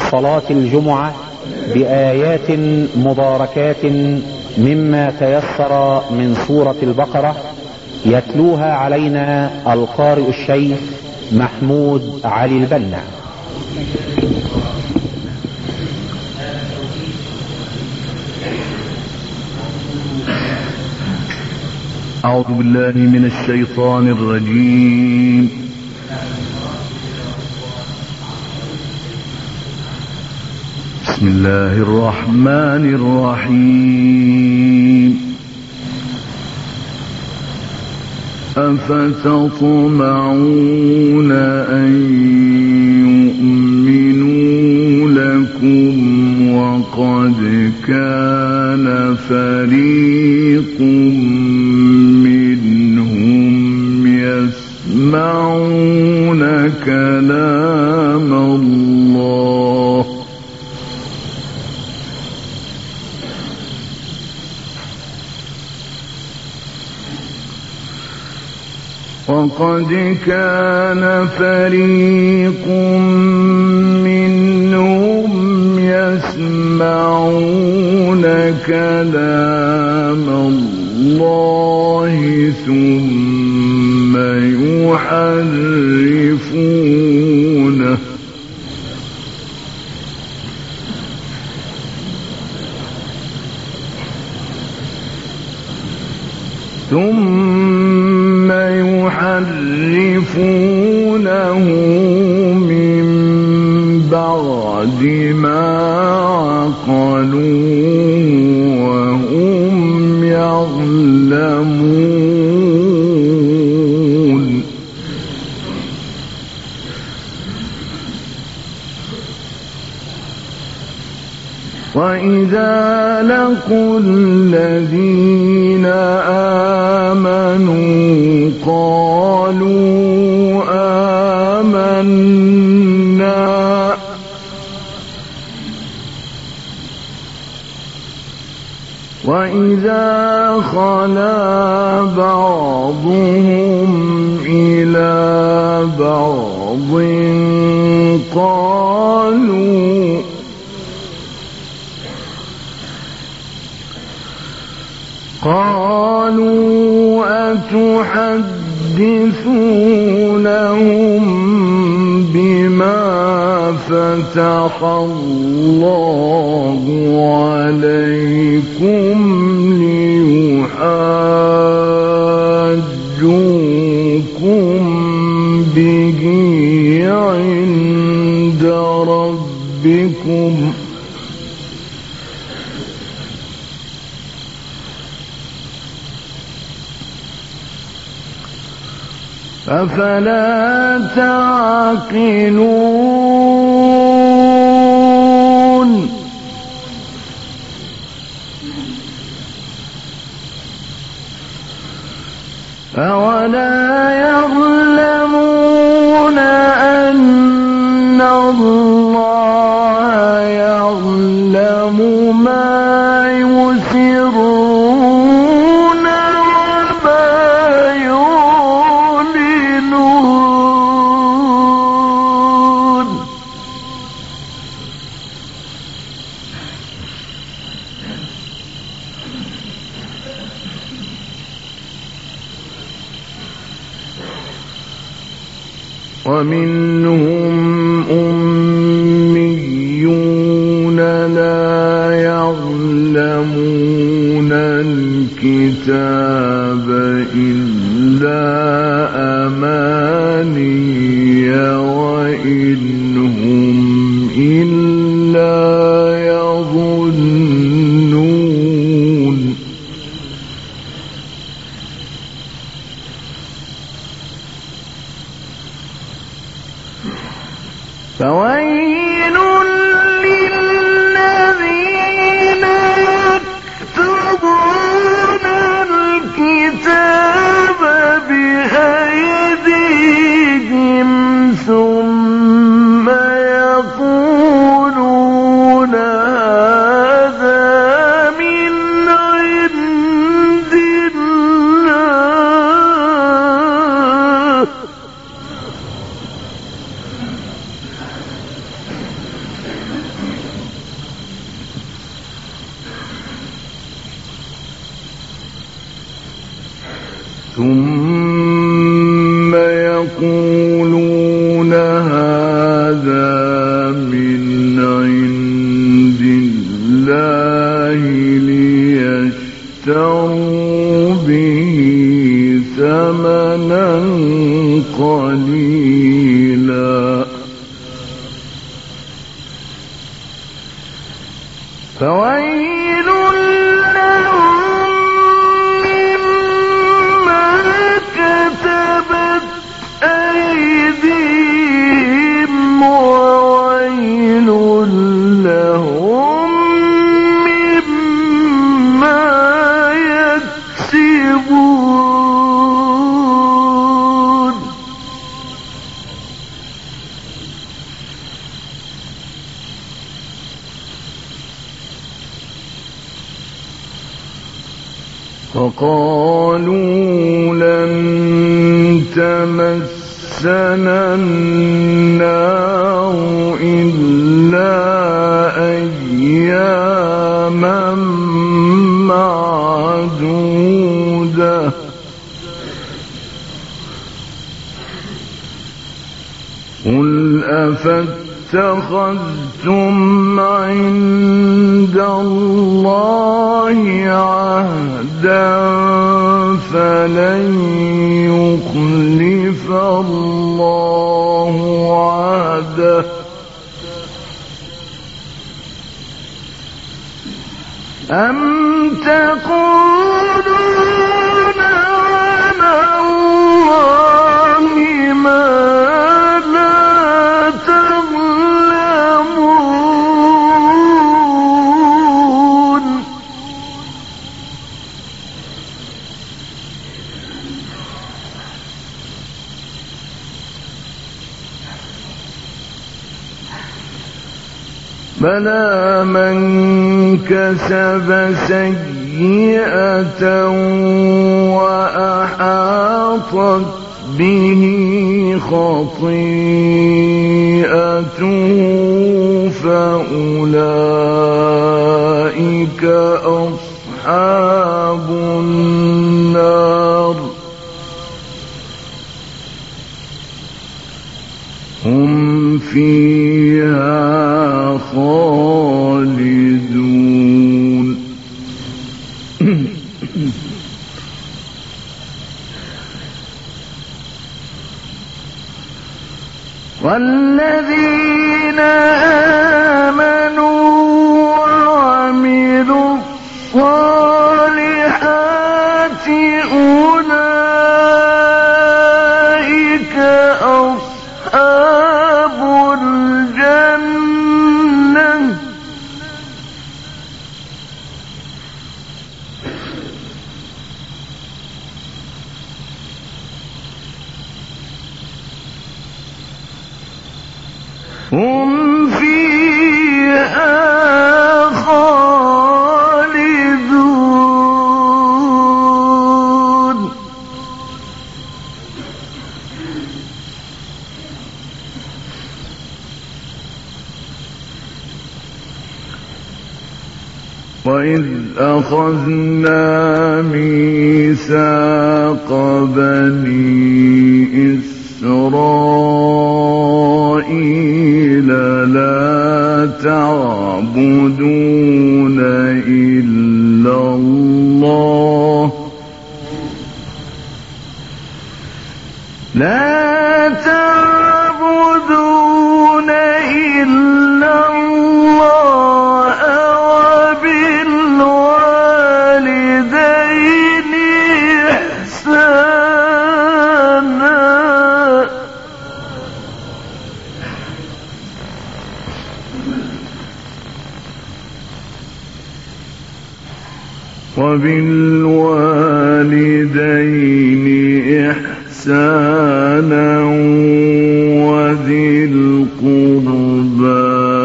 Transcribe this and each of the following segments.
صلاة الجمعة بآيات مباركات مما تيسر من سورة البقرة، يتلوها علينا القارئ الشيخ محمود علي البنا. أعوذ بالله من الشيطان الرجيم. بسم الله الرحمن الرحيم. أفتطمعون أن يؤمنوا لكم وقد كان فريق منهم يسمعون كلام الله وقد كان فريق منهم يسمعون كلام الله ثم يحرفونه من بعد ما عقلوه وهم يعلمون. وإذا لقوا الذين آمنوا قالوا آمنا وإذا خلا بعضهم إلى بعض قالوا أتحدثونهم بما فتح الله عليكم ليحاجوكم به عند ربكم أفلا تعقلون. أولا يعلمون أن الله يعلم ما يسرون وما يعلنون. ومنهم أميون لا يعلمون الكتاب إلا أماني وإن هم إلا يظنون. فويل للذين يكتبون الكتاب بأيديهم ثم يقولون هذا من عند الله ثم يقولون هذا من عند الله ليشتروا به ثمنا قليلا فويل لهم مما كتبت أيديهم وويل لهم مما يكسبون فقالوا لن تمسنا النار إلا أياما معدودة قل أفاتخذتم عند الله عهدا فلن يخلف الله عهده أم تقولون على الله ما لا تعلمون بلى من كسب سيئة وأحاطت به خطيئته فأولئك أصحاب النار هم فيها خالدون والذين آمنوا وعملوا الصالحات أولئك أصحاب الجنة هم فيها خالدون وإذ أخذنا ميثاق بني إسرائيل لا تعبدون إلا الله لا تعبدون إلا الله وبالوالدين إحسانا إحسانا وذي القربى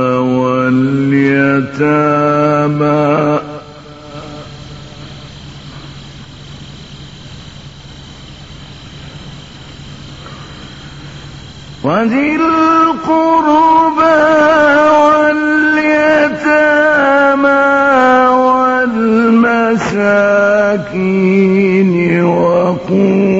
واليتامى والمساكين وقولوا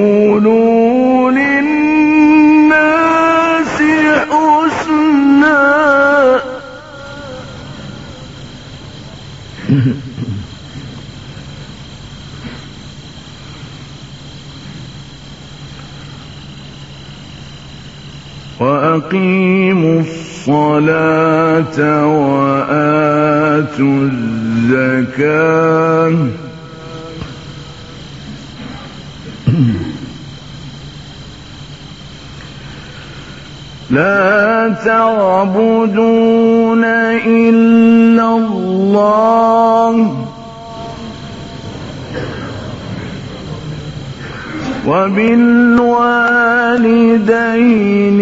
وأقيموا الصلاة وآتوا الزكاة لا تعبدون إلا الله وبالوالدين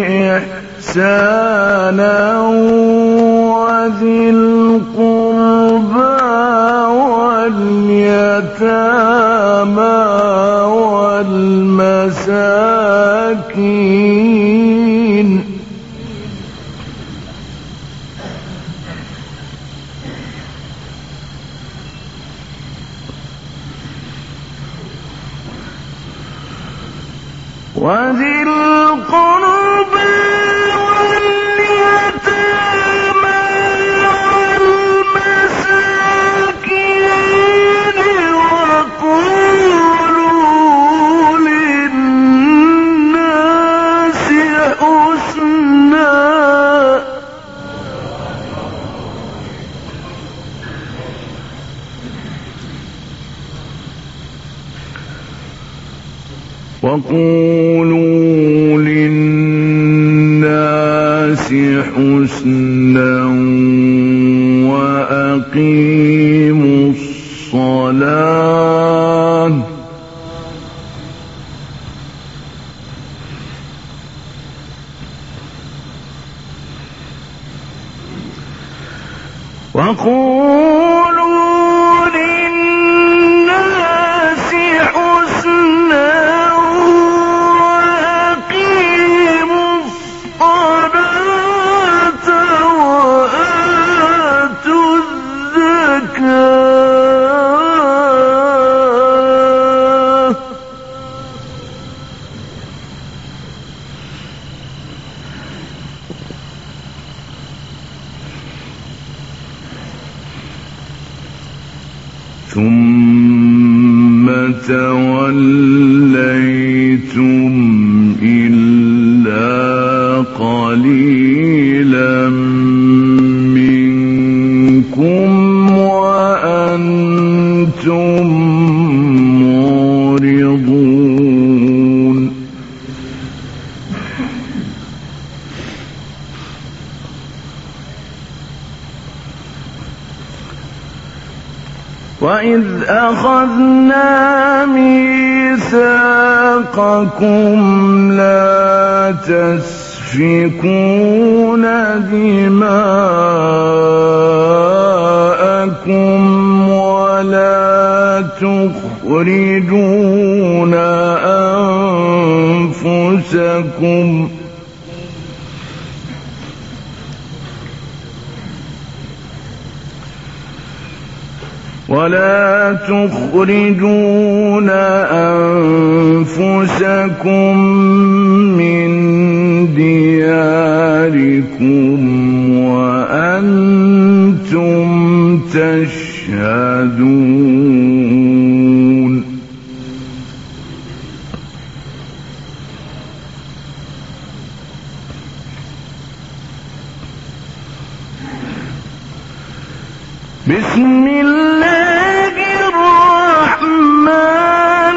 إحسانا وذي القربى واليتامى والمساكين وذي القربى واليتامى والمساكين وقولوا للناس حسنا وقولوا للناس حسنا وأقيموا الصلاة وقولوا للناس حسنا وأقيموا الصلاة وآتوا الزكاة ثم توليتم إلا قليلا منكم وأنتم معرضون وإذ أخذنا ميثاقكم لا تسفكون دماءكم ولا تخرجون أنفسكم من دياركم وأنتم تشهدون بسم الله الرحمن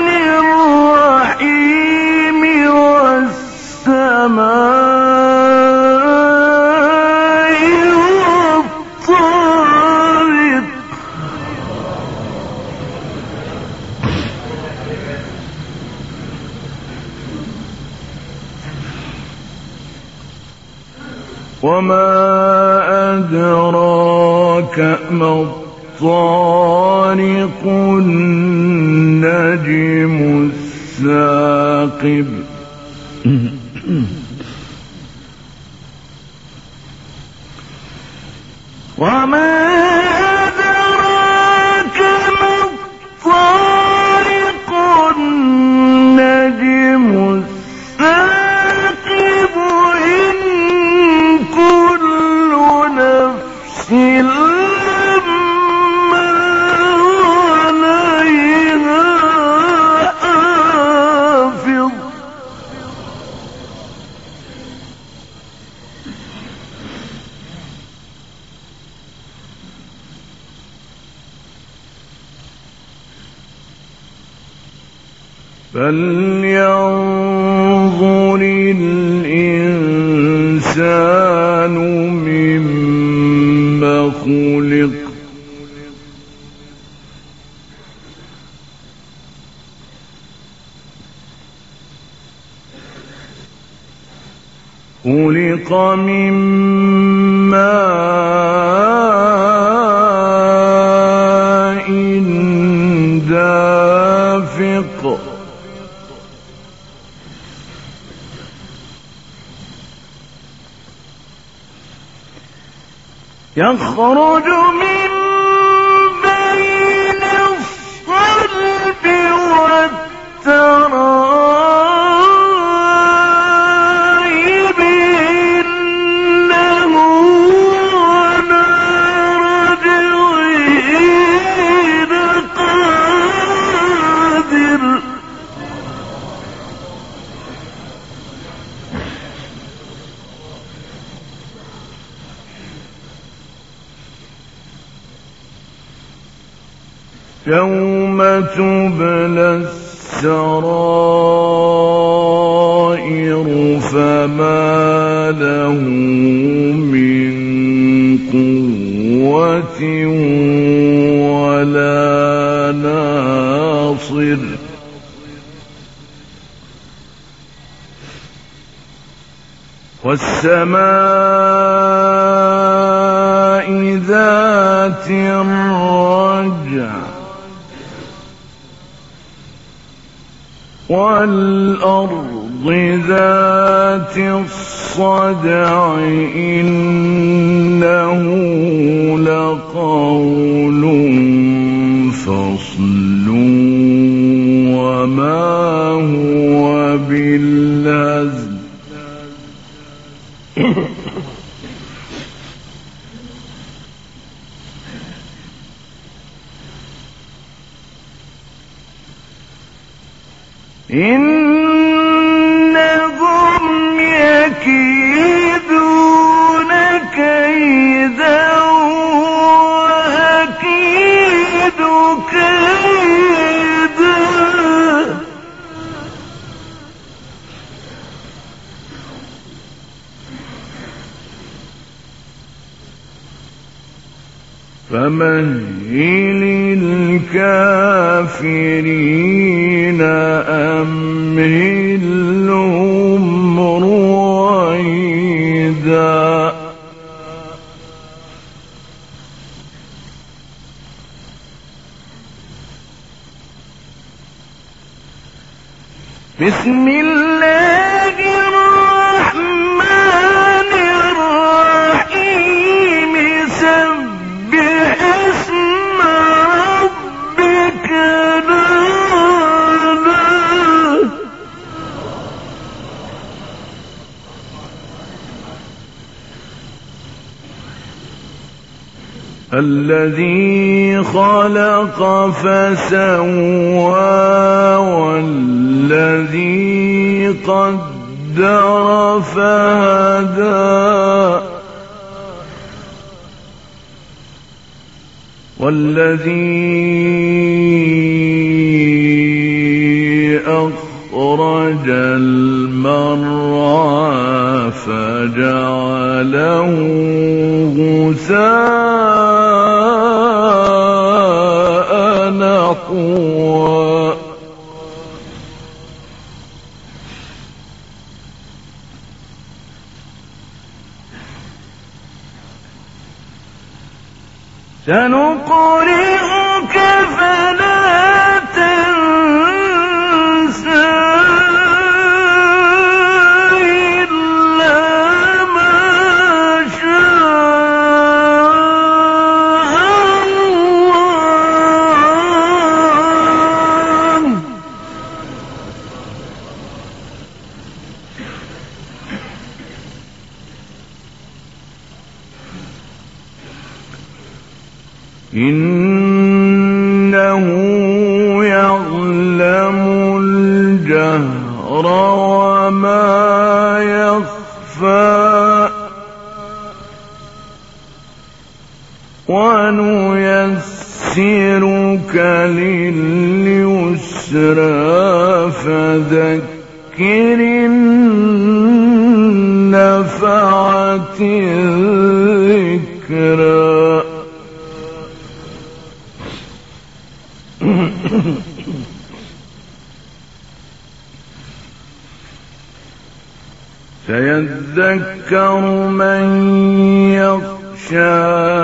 الرحيم والسماء والطارق وما أدراك ما الطارق النجم الثاقب وما أدراك ما الطارق النجم الثاقب إن كل نفس لما عليها حافظ فلينظر الإنسان مما خلق خلق من ماء دافق يخرج من بين الصلب والترائب إنه على رجعه لقادر يوم تبلى السرائر فما له من قوة ولا ناصر والسماء ذات الرجع والأرض ذات الصدع إنه لقول فصل وما هو بالهزل إنهم يكيدون كيدا وأكيد كيدا فمهل الكافرين أمهلهم رويدا بسم الله الرحمن الرحيم سبح اسم ربك الأعلى الذي خلق فسوى والذي قدر فهدى والذي أخرج المرعى فجعله غثاء نحوا سنقرئك فلا تنسى إلا ما شاء الله إنه يعلم الجهر وما يخفى ونيسرك لليسرى فذكر النفعة الذكرى سيذكر من يخشى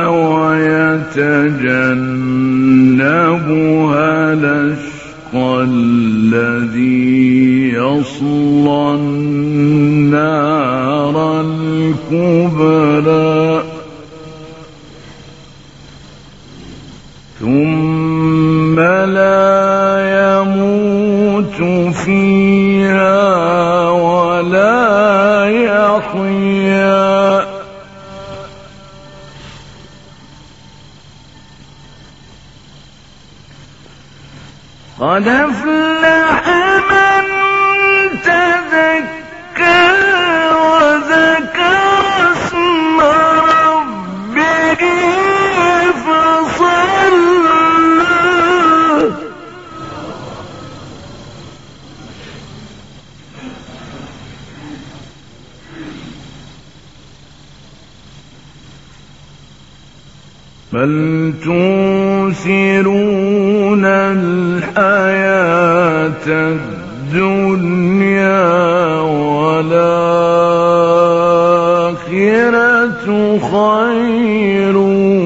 ويتجنبها الأشقى الذي يصلى النار الكبرى ثم لا يموت فيها ولا يحيا قد أفلح من تذكر وذكر اسم ربه فصلى بل تؤثرون الحياة الدنيا والآخرة خير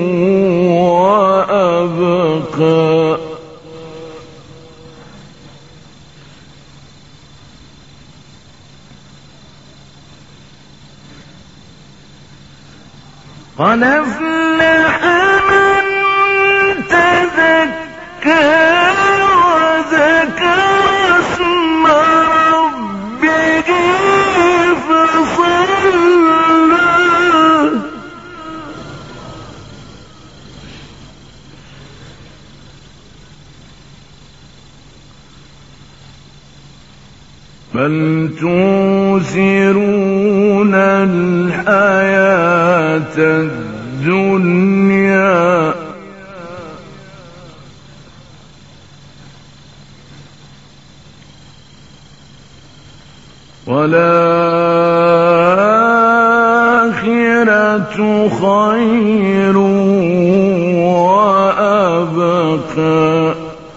وأبقى قد أفلح من تذكر وذكر اسم ربه فصلى بل تؤثرون الحياة الدنيا والآخرة خير وأبقى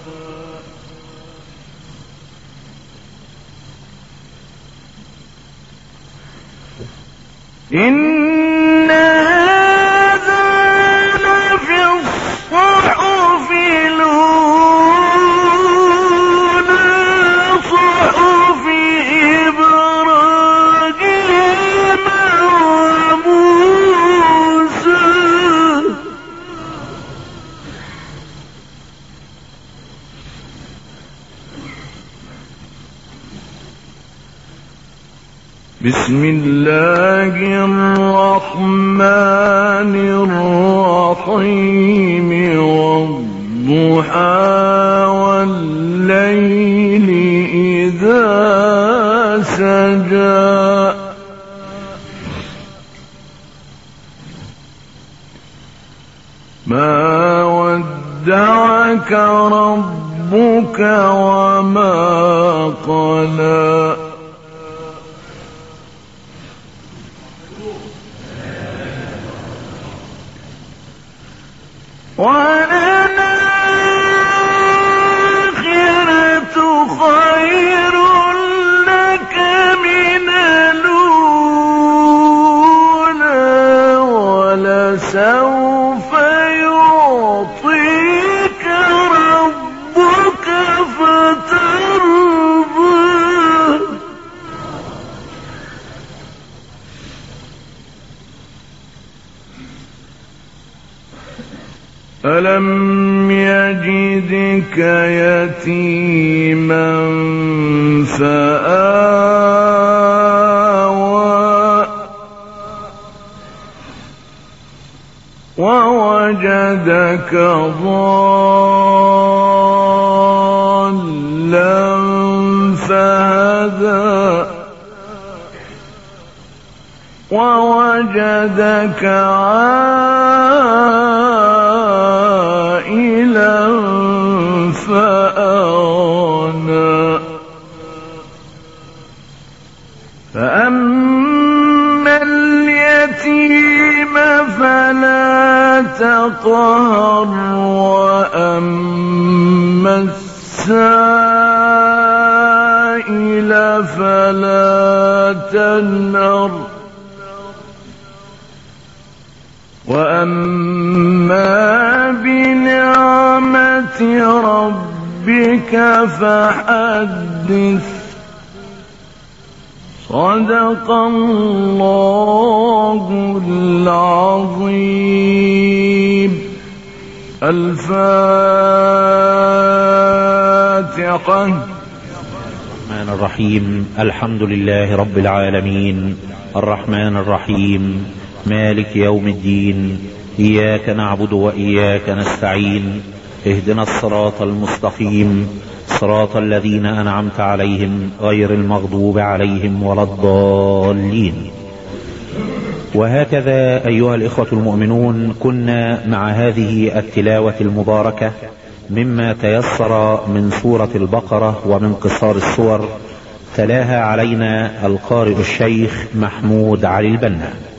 إن هذا لفي الصحف الأولى صحف إبراهيم وموسى بسم الله الرحمن الرحيم والضحى والليل إذا سجى ما ودعك ربك وما قلى وللآخرة خير لك من الأولى ولسوف يعطيك ربك فترضى ألم يجدك يتيما فآوى ووجدك ضالا فهدى ووجدك عائلا فأغنى فأما اليتيم فلا تقهر وأما السائل فلا تنهر وأما بنعمة ربك فحدث. صدق الله العظيم. الفاتحة. الرحمن الرحيم. الحمد لله رب العالمين، الرحمن الرحيم، مالك يوم الدين، إياك نعبد وإياك نستعين، اهدنا الصراط المستقيم، صراط الذين أنعمت عليهم غير المغضوب عليهم ولا الضالين. وهكذا أيها الإخوة المؤمنون، كنا مع هذه التلاوة المباركة مما تيسر من سورة البقرة ومن قصار السور، تلاها علينا القارئ الشيخ محمود علي البنا.